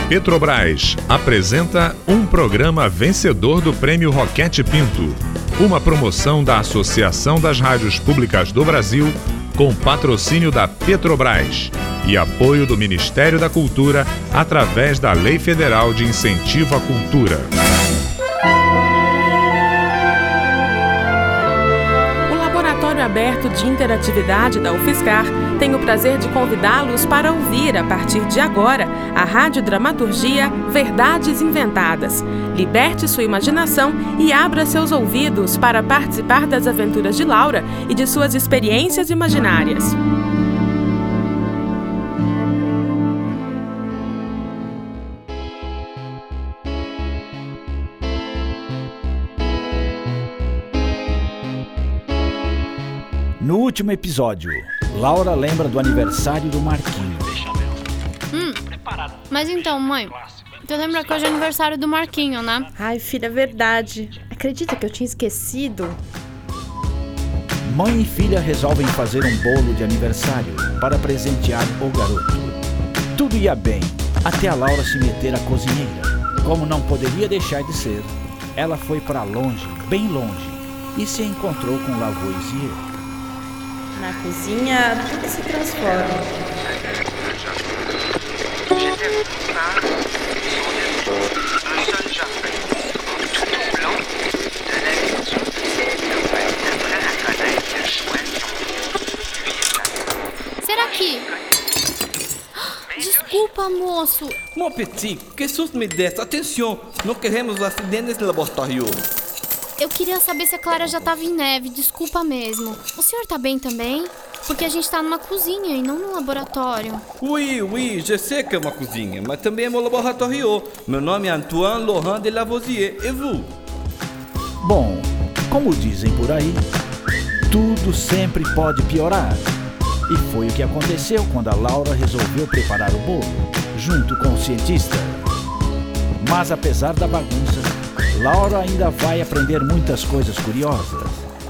Petrobras apresenta um programa vencedor do Prêmio Roquete Pinto, uma promoção da Associação das Rádios Públicas do Brasil, com patrocínio da Petrobras e apoio do Ministério da Cultura através da Lei Federal de Incentivo à Cultura. O Laboratório Aberto de Interatividade da UFSCar tem o prazer de convidá-los para ouvir, a partir de agora, a radiodramaturgia Verdades Inventadas. Liberte sua imaginação e abra seus ouvidos para participar das aventuras de Laura e de suas experiências imaginárias. No último episódio, Laura lembra do aniversário do Marquinho. Mas então, mãe, tu lembra que hoje é aniversário do Marquinho, né? Ai, filha, é verdade. Acredita que eu tinha esquecido? Mãe e filha resolvem fazer um bolo de aniversário para presentear o garoto. Tudo ia bem, até a Laura se meter à cozinheira. Como não poderia deixar de ser, ela foi para longe, bem longe, e se encontrou com Lavoisier. Na cozinha, tudo se transforma. Será que... Desculpa, moço. Mon petit, que susto me deste. Atenção, não queremos acidentes no laboratório. Eu queria saber se a Clara já tava em neve, desculpa mesmo. O senhor tá bem também? Porque a gente tá numa cozinha e não num laboratório. Oui, je sais que é uma cozinha, mas também é meu laboratório. Meu nome é Antoine Laurent de Lavoisier. E vous? Bom, como dizem por aí, tudo sempre pode piorar. E foi o que aconteceu quando a Laura resolveu preparar o bolo, junto com o cientista. Mas apesar da bagunça, Laura ainda vai aprender muitas coisas curiosas.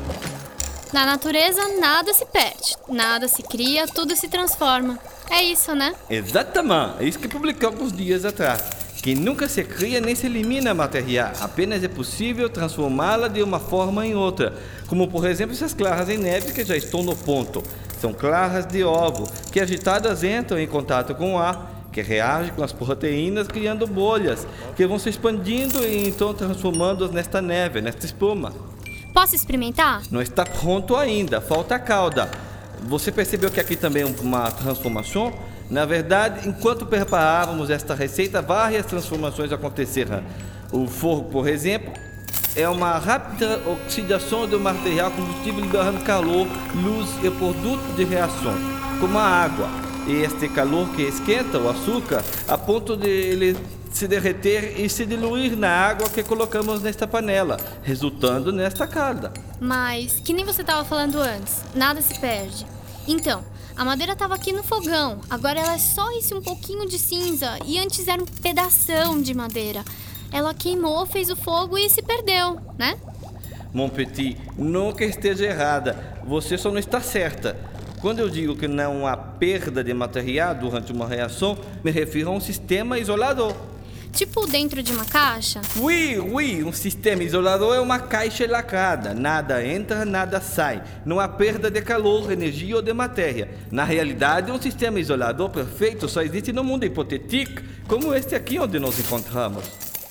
Na natureza, nada se perde, nada se cria, tudo se transforma. É isso, né? Exatamente, é isso que publiquei alguns dias atrás. Que nunca se cria nem se elimina material, apenas é possível transformá-la de uma forma em outra. Como, por exemplo, essas claras em neve que já estão no ponto. São claras de ovo, que agitadas entram em contato com o ar, que reage com as proteínas, criando bolhas, que vão se expandindo e então transformando-as nesta neve, nesta espuma. Posso experimentar? Não está pronto ainda, falta a calda. Você percebeu que aqui também é uma transformação? Na verdade, enquanto preparávamos esta receita, várias transformações aconteceram. O fogo, por exemplo, é uma rápida oxidação do material combustível liberando calor, luz e produto de reação, como a água. E este calor que esquenta o açúcar a ponto de ele se derreter e se diluir na água que colocamos nesta panela, resultando nesta calda. Mas, que nem você estava falando antes, nada se perde. Então, a madeira estava aqui no fogão, agora ela é só esse um pouquinho de cinza e antes era um pedação de madeira. Ela queimou, fez o fogo e se perdeu, né? Mon petit, nunca esteja errada, você só não está certa. Quando eu digo que não há perda de material durante uma reação, me refiro a um sistema isolador. Tipo dentro de uma caixa? Oui, um sistema isolador é uma caixa lacrada. Nada entra, nada sai. Não há perda de calor, energia ou de matéria. Na realidade, um sistema isolador perfeito só existe no mundo hipotético, como este aqui onde nos encontramos.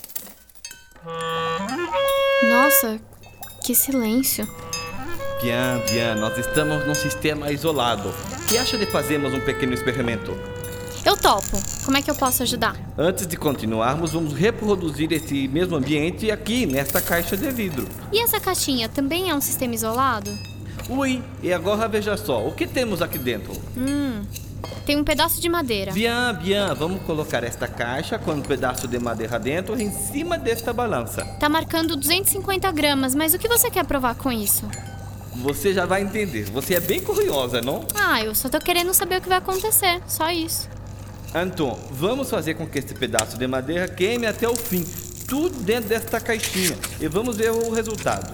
Nossa, que silêncio. Bien, nós estamos num sistema isolado. Que acha de fazermos um pequeno experimento? Eu topo. Como é que eu posso ajudar? Antes de continuarmos, vamos reproduzir esse mesmo ambiente aqui, nesta caixa de vidro. E essa caixinha também é um sistema isolado? Oui, e agora veja só, o que temos aqui dentro? Tem um pedaço de madeira. Bien, vamos colocar esta caixa com um pedaço de madeira dentro em cima desta balança. Tá marcando 250 gramas, mas o que você quer provar com isso? Você já vai entender, você é bem curiosa, não? Eu só tô querendo saber o que vai acontecer, só isso. Então, vamos fazer com que este pedaço de madeira queime até o fim, tudo dentro desta caixinha, e vamos ver o resultado.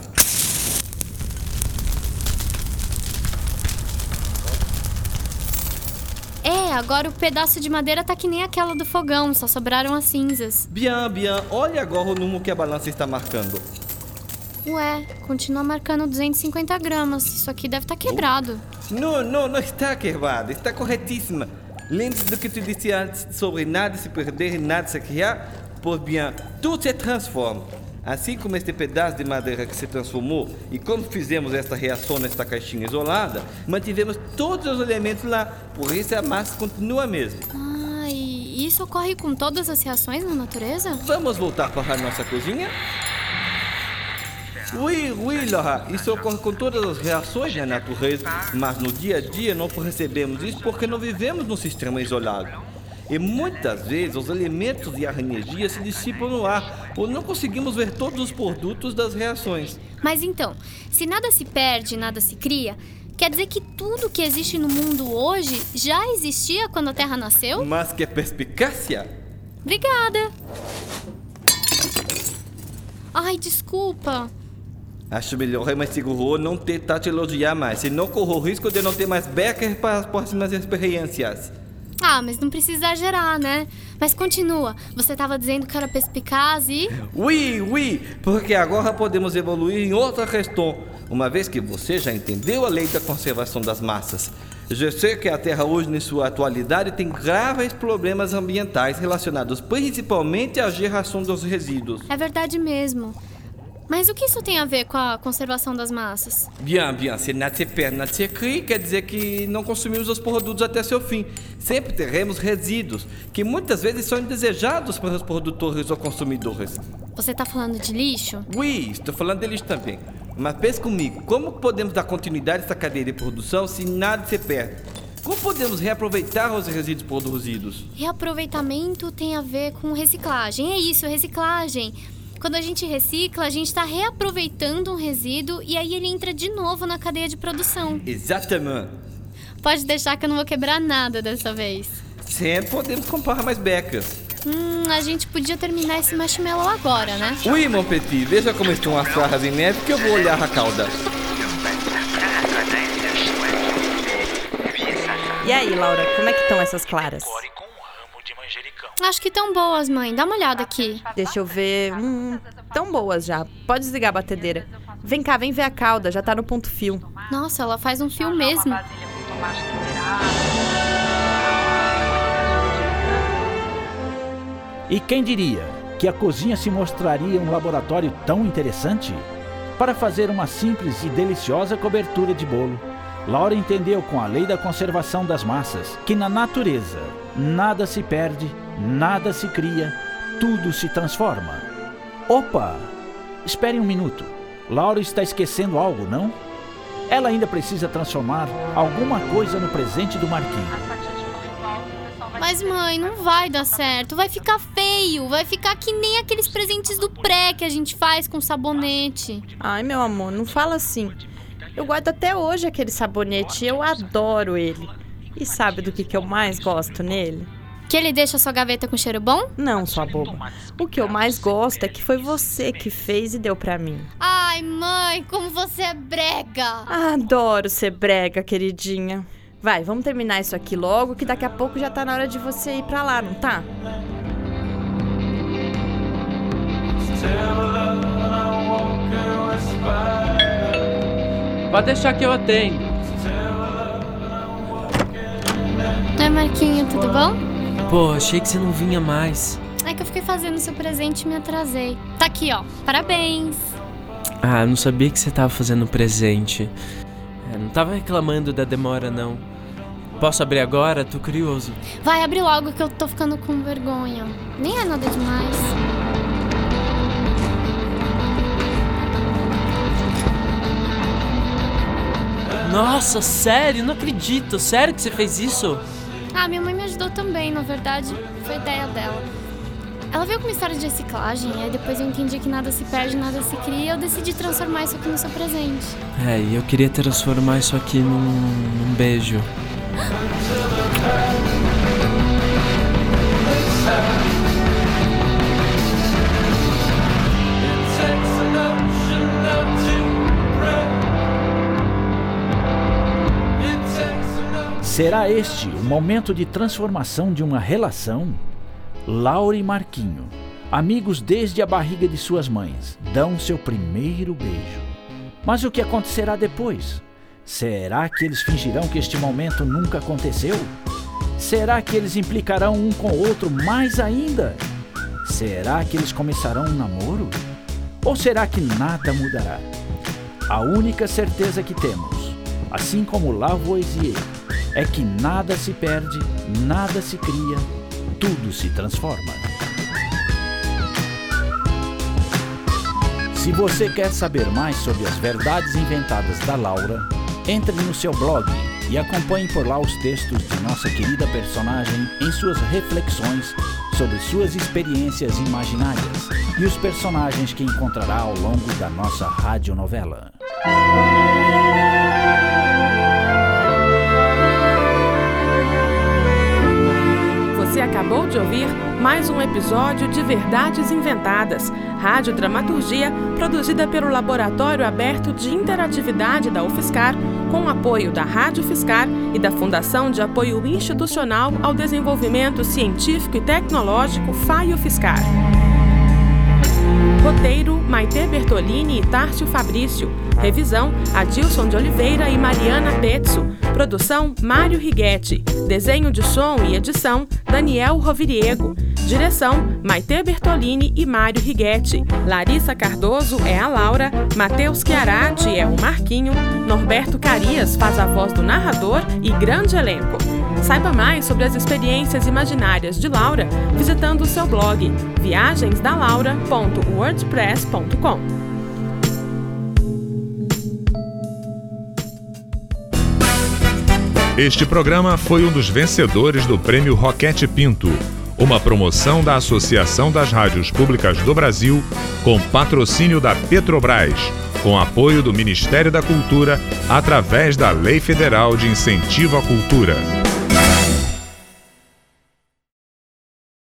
agora o pedaço de madeira tá que nem aquela do fogão, só sobraram as cinzas. Bien, olha agora o número que a balança está marcando. Ué, continua marcando 250 gramas. Isso aqui deve estar quebrado. Não está quebrado, está corretíssima. Lembre-se do que te disse antes sobre nada se perder e nada se criar. Pois bien, tudo se transforma. Assim como este pedaço de madeira que se transformou e como fizemos esta reação nesta caixinha isolada, mantivemos todos os elementos lá. Por isso a massa continua a mesma. Ah, e isso ocorre com todas as reações na natureza? Vamos voltar para a nossa cozinha? Oui, Laura, isso ocorre com todas as reações na natureza, mas no dia a dia não percebemos isso porque não vivemos num sistema isolado. E muitas vezes os elementos e a energia se dissipam no ar, ou não conseguimos ver todos os produtos das reações. Mas então, se nada se perde, nada se cria, quer dizer que tudo que existe no mundo hoje já existia quando a Terra nasceu? Mas que perspicácia! Obrigada! Ai, desculpa. Acho melhor é mais seguro não tentar te elogiar mais, senão corro o risco de não ter mais Becker para as próximas experiências. Ah, mas não precisa exagerar, né? Mas continua, você estava dizendo que era perspicaz e... Oui, porque agora podemos evoluir em outra questão, uma vez que você já entendeu a lei da conservação das massas. Eu sei que a Terra hoje, em sua atualidade, tem graves problemas ambientais relacionados principalmente à geração dos resíduos. É verdade mesmo. Mas o que isso tem a ver com a conservação das massas? Bien, se nada se perde, nada se cria, quer dizer que não consumimos os produtos até seu fim. Sempre teremos resíduos, que muitas vezes são indesejados pelos produtores ou consumidores. Você está falando de lixo? Oui, estou falando de lixo também. Mas pense comigo, como podemos dar continuidade a essa cadeia de produção se nada se perde? Como podemos reaproveitar os resíduos produzidos? Reaproveitamento tem a ver com reciclagem. É isso, reciclagem. Quando a gente recicla, a gente está reaproveitando um resíduo e aí ele entra de novo na cadeia de produção. Exatamente. Pode deixar que eu não vou quebrar nada dessa vez. Sempre podemos comprar mais becas. A gente podia terminar esse marshmallow agora, né? Oui, mon petit, veja como estão as claras em neve que eu vou olhar a cauda. E aí, Laura, como é que estão essas claras? Acho que tão boas, mãe. Dá uma olhada aqui. Deixa eu ver. Tão boas já. Pode desligar a batedeira. Vem cá, vem ver a cauda. Já tá no ponto fio. Nossa, ela faz um fio mesmo. E quem diria que a cozinha se mostraria um laboratório tão interessante? Para fazer uma simples e deliciosa cobertura de bolo, Laura entendeu com a lei da conservação das massas que na natureza nada se perde, nada se cria, tudo se transforma. Opa! Espere um minuto. Laura está esquecendo algo, não? Ela ainda precisa transformar alguma coisa no presente do Marquinhos. Mas, mãe, não vai dar certo. Vai ficar feio. Vai ficar que nem aqueles presentes do pré que a gente faz com sabonete. Ai, meu amor, não fala assim. Eu guardo até hoje aquele sabonete. Eu adoro ele. E sabe do que eu mais gosto nele? Que ele deixa sua gaveta com cheiro bom? Não, sua boba. O que eu mais gosto é que foi você que fez e deu pra mim. Ai, mãe, como você é brega. Adoro ser brega, queridinha. Vai, vamos terminar isso aqui logo, que daqui a pouco já tá na hora de você ir pra lá, não tá? Pode deixar que eu atendo. Oi, Marquinho, tudo bom? Pô, achei que você não vinha mais. É que eu fiquei fazendo seu presente e me atrasei. Tá aqui, ó. Parabéns. Ah, eu não sabia que você tava fazendo presente. Não tava reclamando da demora, não. Posso abrir agora? Tô curioso. Vai, abre logo que eu tô ficando com vergonha. Nem é nada demais. Nossa, sério? Não acredito. Sério que você fez isso? Ah, minha mãe me ajudou também, na verdade. Foi ideia dela. Ela veio com uma história de reciclagem, aí depois eu entendi que nada se perde, nada se cria, e eu decidi transformar isso aqui no seu presente. E eu queria transformar isso aqui num beijo. Será este o momento de transformação de uma relação? Laura e Marquinho, amigos desde a barriga de suas mães, dão seu primeiro beijo. Mas o que acontecerá depois? Será que eles fingirão que este momento nunca aconteceu? Será que eles implicarão um com o outro mais ainda? Será que eles começarão um namoro? Ou será que nada mudará? A única certeza que temos, assim como Lavoisier, é que nada se perde, nada se cria, tudo se transforma. Se você quer saber mais sobre as verdades inventadas da Laura, entre no seu blog e acompanhe por lá os textos de nossa querida personagem em suas reflexões sobre suas experiências imaginárias e os personagens que encontrará ao longo da nossa radionovela. Você acabou de ouvir mais um episódio de Verdades Inventadas, radiodramaturgia produzida pelo Laboratório Aberto de Interatividade da UFSCar, com apoio da Rádio UFSCar e da Fundação de Apoio Institucional ao Desenvolvimento Científico e Tecnológico FAI-UFSCar. Roteiro, Maite Bertolini e Tárcio Fabrício. Revisão, Adilson de Oliveira e Mariana Pezzo. Produção, Mário Righetti. Desenho de som e edição, Daniel Roviriego. Direção, Maite Bertolini e Mário Righetti. Larissa Cardoso é a Laura, Matheus Chiarati é o Marquinho, Norberto Carias faz a voz do narrador e grande elenco. Saiba mais sobre as experiências imaginárias de Laura visitando o seu blog viagensdalaura.wordpress.com. Este programa foi um dos vencedores do Prêmio Roquete Pinto, uma promoção da Associação das Rádios Públicas do Brasil, com patrocínio da Petrobras, com apoio do Ministério da Cultura, através da Lei Federal de Incentivo à Cultura.